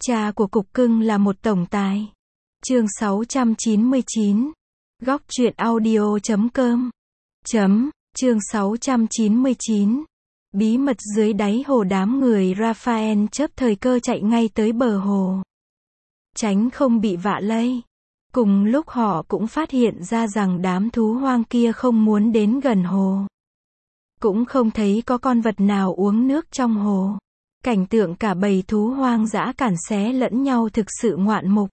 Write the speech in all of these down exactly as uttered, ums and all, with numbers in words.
Cha của cục cưng là một tổng tài. Chương sáu trăm chín mươi chín. Góc truyện audio chấm com. Chấm, chương sáu trăm chín mươi chín. Bí mật dưới đáy hồ. Đám người Raphael chớp thời cơ chạy ngay tới bờ hồ, tránh không bị vạ lây. Cùng lúc họ cũng phát hiện ra rằng đám thú hoang kia không muốn đến gần hồ. Cũng không thấy có con vật nào uống nước trong hồ. Cảnh tượng cả bầy thú hoang dã càn xé lẫn nhau thực sự ngoạn mục.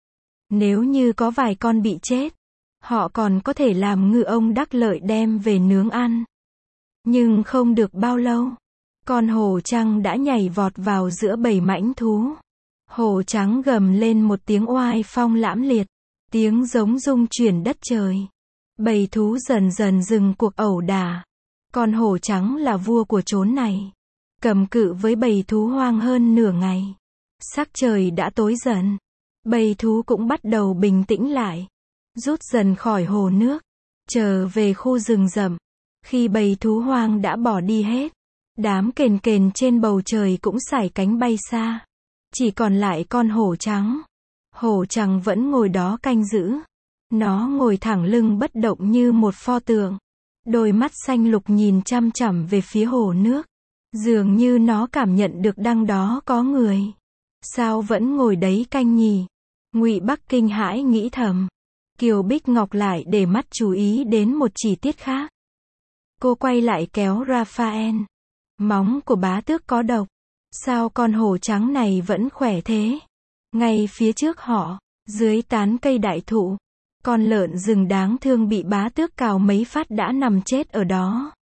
Nếu như có vài con bị chết, họ còn có thể làm ngư ông đắc lợi đem về nướng ăn. Nhưng không được bao lâu, con hổ trăng đã nhảy vọt vào giữa bầy mãnh thú. Hổ trắng gầm lên một tiếng oai phong lãm liệt, tiếng giống rung chuyển đất trời. Bầy thú dần dần dừng cuộc ẩu đả. Con hổ trắng là vua của chốn này, cầm cự với bầy thú hoang hơn nửa ngày. Sắc trời đã tối dần, bầy thú cũng bắt đầu bình tĩnh lại, rút dần khỏi hồ nước, trở về khu rừng rậm. Khi bầy thú hoang đã bỏ đi hết, đám kền kền trên bầu trời cũng sải cánh bay xa. Chỉ còn lại con hổ trắng. Hổ trắng vẫn ngồi đó canh giữ. Nó ngồi thẳng lưng bất động như một pho tượng. Đôi mắt xanh lục nhìn chăm chằm về phía hồ nước. Dường như nó cảm nhận được đằng đó có người. Sao vẫn ngồi đấy canh nhỉ? Ngụy Bắc kinh hãi nghĩ thầm. Kiều Bích Ngọc lại để mắt chú ý đến một chi tiết khác. Cô quay lại kéo Raphael. Móng của bá tước có độc. Sao con hổ trắng này vẫn khỏe thế? Ngay phía trước họ, dưới tán cây đại thụ, con lợn rừng đáng thương bị bá tước cào mấy phát đã nằm chết ở đó.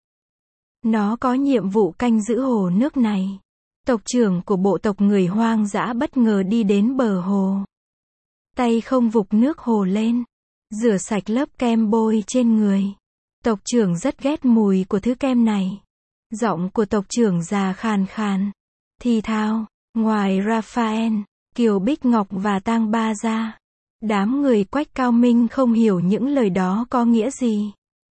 Nó có nhiệm vụ canh giữ hồ nước này. Tộc trưởng của bộ tộc người hoang dã bất ngờ đi đến bờ hồ. Tay không vục nước hồ lên, rửa sạch lớp kem bôi trên người. Tộc trưởng rất ghét mùi của thứ kem này. Giọng của tộc trưởng già khàn khàn, thì thào. Ngoài Raphael, Kiều Bích Ngọc và Tang Ba ra, đám người Quách Cao Minh không hiểu những lời đó có nghĩa gì.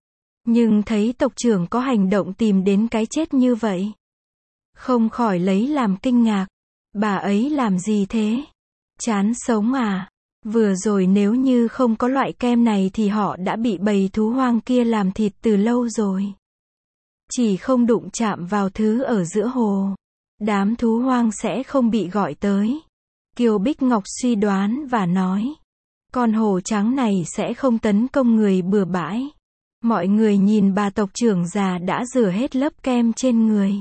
Nhưng thấy tộc trưởng có hành động tìm đến cái chết như vậy, không khỏi lấy làm kinh ngạc. Bà ấy làm gì thế? Chán sống à? Vừa rồi nếu như không có loại kem này thì họ đã bị bầy thú hoang kia làm thịt từ lâu rồi. Chỉ không đụng chạm vào thứ ở giữa hồ, đám thú hoang sẽ không bị gọi tới. Kiều Bích Ngọc suy đoán và nói, con hổ trắng này sẽ không tấn công người bừa bãi. Mọi người nhìn bà tộc trưởng già đã rửa hết lớp kem trên người.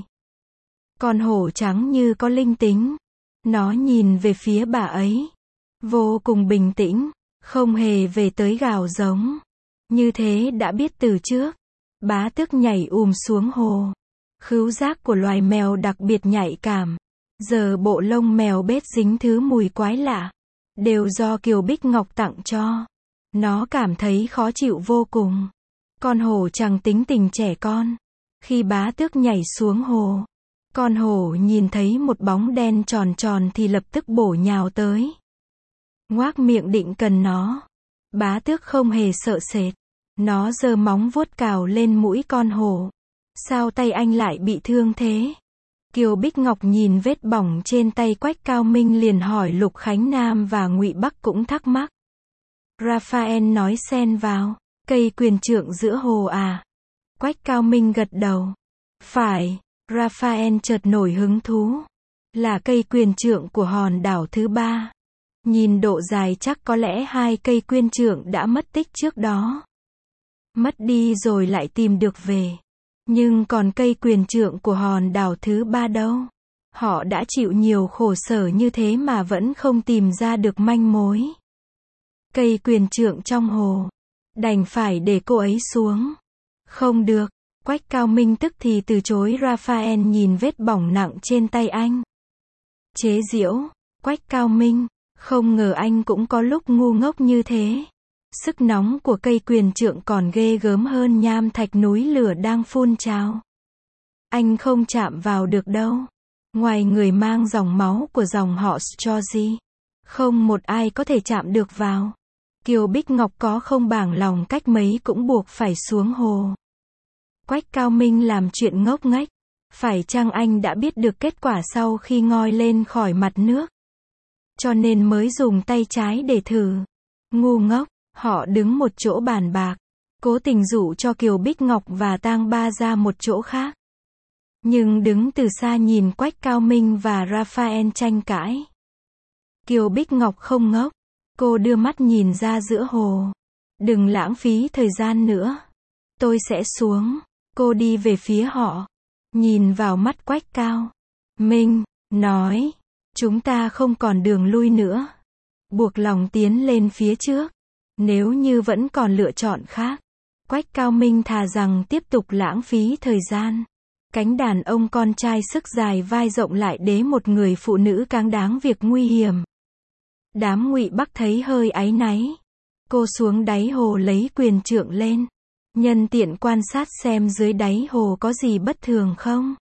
Con hổ trắng như có linh tính. Nó nhìn về phía bà ấy, vô cùng bình tĩnh, không hề về tới gào giống. Như thế đã biết từ trước. Bá tước nhảy ùm xuống hồ. Khứu giác của loài mèo đặc biệt nhạy cảm. Giờ bộ lông mèo bết dính thứ mùi quái lạ, đều do Kiều Bích Ngọc tặng cho. Nó cảm thấy khó chịu vô cùng. Con hổ chẳng tính tình trẻ con. Khi bá tước nhảy xuống hồ, con hổ nhìn thấy một bóng đen tròn tròn thì lập tức bổ nhào tới. Ngoác miệng định cần nó. Bá tước không hề sợ sệt. Nó giơ móng vuốt cào lên mũi con hổ. Sao tay anh lại bị thương thế? Kiều Bích Ngọc nhìn vết bỏng trên tay Quách Cao Minh liền hỏi. Lục Khánh Nam và Ngụy Bắc cũng thắc mắc. Raphael nói xen vào, cây quyền trượng giữa hồ à? Quách Cao Minh gật đầu. Phải. Raphael chợt nổi hứng thú. Là cây quyền trượng của hòn đảo thứ ba. Nhìn độ dài chắc có lẽ hai cây quyền trượng đã mất tích trước đó. Mất đi rồi lại tìm được về. Nhưng còn cây quyền trượng của hòn đảo thứ ba đâu? Họ đã chịu nhiều khổ sở như thế mà vẫn không tìm ra được manh mối. Cây quyền trượng trong hồ. Đành phải để cô ấy xuống. Không được. Quách Cao Minh tức thì từ chối. Raphael nhìn vết bỏng nặng trên tay anh. Chế giễu. Quách Cao Minh, không ngờ anh cũng có lúc ngu ngốc như thế. Sức nóng của cây quyền trượng còn ghê gớm hơn nham thạch núi lửa đang phun trào. Anh không chạm vào được đâu. Ngoài người mang dòng máu của dòng họ George, không một ai có thể chạm được vào. Kiều Bích Ngọc có không bảng lòng cách mấy cũng buộc phải xuống hồ. Quách Cao Minh làm chuyện ngốc nghếch. Phải chăng anh đã biết được kết quả sau khi ngoi lên khỏi mặt nước? cho nên mới dùng tay trái để thử. Ngu ngốc, họ đứng một chỗ bàn bạc, cố tình dụ cho Kiều Bích Ngọc và Tang Ba ra một chỗ khác. Nhưng đứng từ xa nhìn Quách Cao Minh và Raphael tranh cãi. Kiều Bích Ngọc không ngốc, cô đưa mắt nhìn ra giữa hồ. Đừng lãng phí thời gian nữa. Tôi sẽ xuống. Cô đi về phía họ, nhìn vào mắt Quách Cao Minh, nói, chúng ta không còn đường lui nữa. Buộc lòng tiến lên phía trước. Nếu như vẫn còn lựa chọn khác, Quách Cao Minh thà rằng tiếp tục lãng phí thời gian. Cánh đàn ông con trai sức dài vai rộng lại đế một người phụ nữ cáng đáng việc nguy hiểm. Đám Ngụy Bắc thấy hơi áy náy. Cô xuống đáy hồ lấy quyền trượng lên, nhân tiện quan sát xem dưới đáy hồ có gì bất thường không.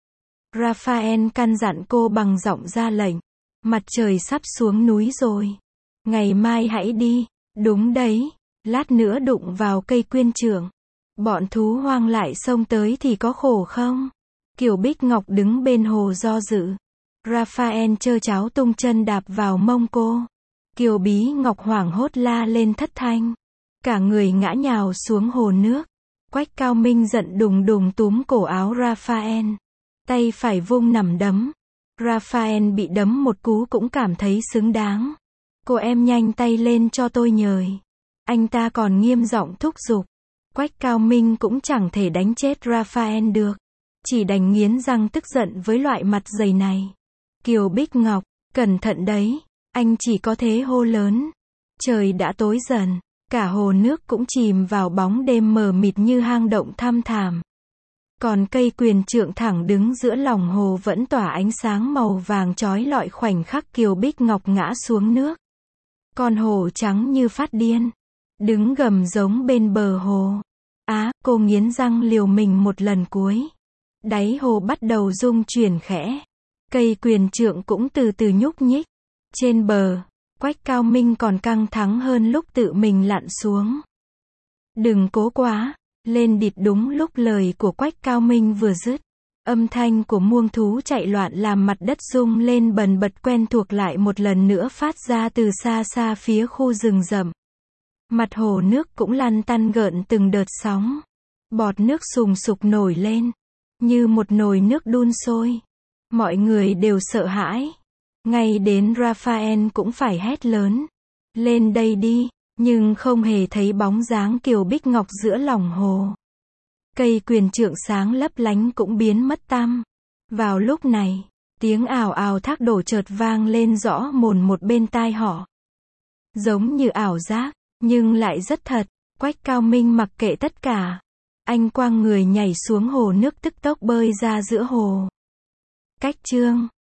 Raphael căn dặn cô bằng giọng ra lệnh. Mặt trời sắp xuống núi rồi. Ngày mai hãy đi. Đúng đấy. Lát nữa đụng vào cây quyên trượng. Bọn thú hoang lại xông tới thì có khổ không? Kiều Bích Ngọc đứng bên hồ do dự. Raphael chơ cháo tung chân đạp vào mông cô. Kiều Bí Ngọc hoảng hốt la lên thất thanh. Cả người ngã nhào xuống hồ nước. Quách Cao Minh giận đùng đùng túm cổ áo Raphael. Tay phải vung nằm đấm. Raphael bị đấm một cú cũng cảm thấy xứng đáng. Cô em nhanh tay lên cho tôi nhời. Anh ta còn nghiêm giọng thúc giục. Quách Cao Minh cũng chẳng thể đánh chết Raphael được. Chỉ đành nghiến răng tức giận với loại mặt dày này. Kiều Bích Ngọc, cẩn thận đấy. Anh chỉ có thế hô lớn. Trời đã tối dần. Cả hồ nước cũng chìm vào bóng đêm mờ mịt như hang động thăm thẳm. Còn cây quyền trượng thẳng đứng giữa lòng hồ vẫn tỏa ánh sáng màu vàng chói lọi khoảnh khắc Kiều Bích Ngọc ngã xuống nước. Con hổ trắng như phát điên. Đứng gầm giống bên bờ hồ. Á, cô nghiến răng liều mình một lần cuối. Đáy hồ bắt đầu rung chuyển khẽ. Cây quyền trượng cũng từ từ nhúc nhích. Trên bờ, Quách Cao Minh còn căng thẳng hơn lúc tự mình lặn xuống. Đừng cố quá. Lên địt đúng lúc lời của Quách Cao Minh vừa dứt. Âm thanh của muông thú chạy loạn làm mặt đất rung lên bần bật quen thuộc lại một lần nữa phát ra từ xa xa phía khu rừng rậm. Mặt hồ nước cũng lăn tăn gợn từng đợt sóng. Bọt nước sùng sục nổi lên. Như một nồi nước đun sôi. Mọi người đều sợ hãi. Ngay đến Raphael cũng phải hét lớn. Lên đây đi. Nhưng không hề thấy bóng dáng Kiều Bích Ngọc giữa lòng hồ. Cây quyền trượng sáng lấp lánh cũng biến mất tăm. Vào lúc này, tiếng ào ào thác đổ chợt vang lên rõ mồn một bên tai họ. Giống như ảo giác, nhưng lại rất thật. Quách Cao Minh mặc kệ tất cả. Anh quang người nhảy xuống hồ nước tức tốc bơi ra giữa hồ. Cách chương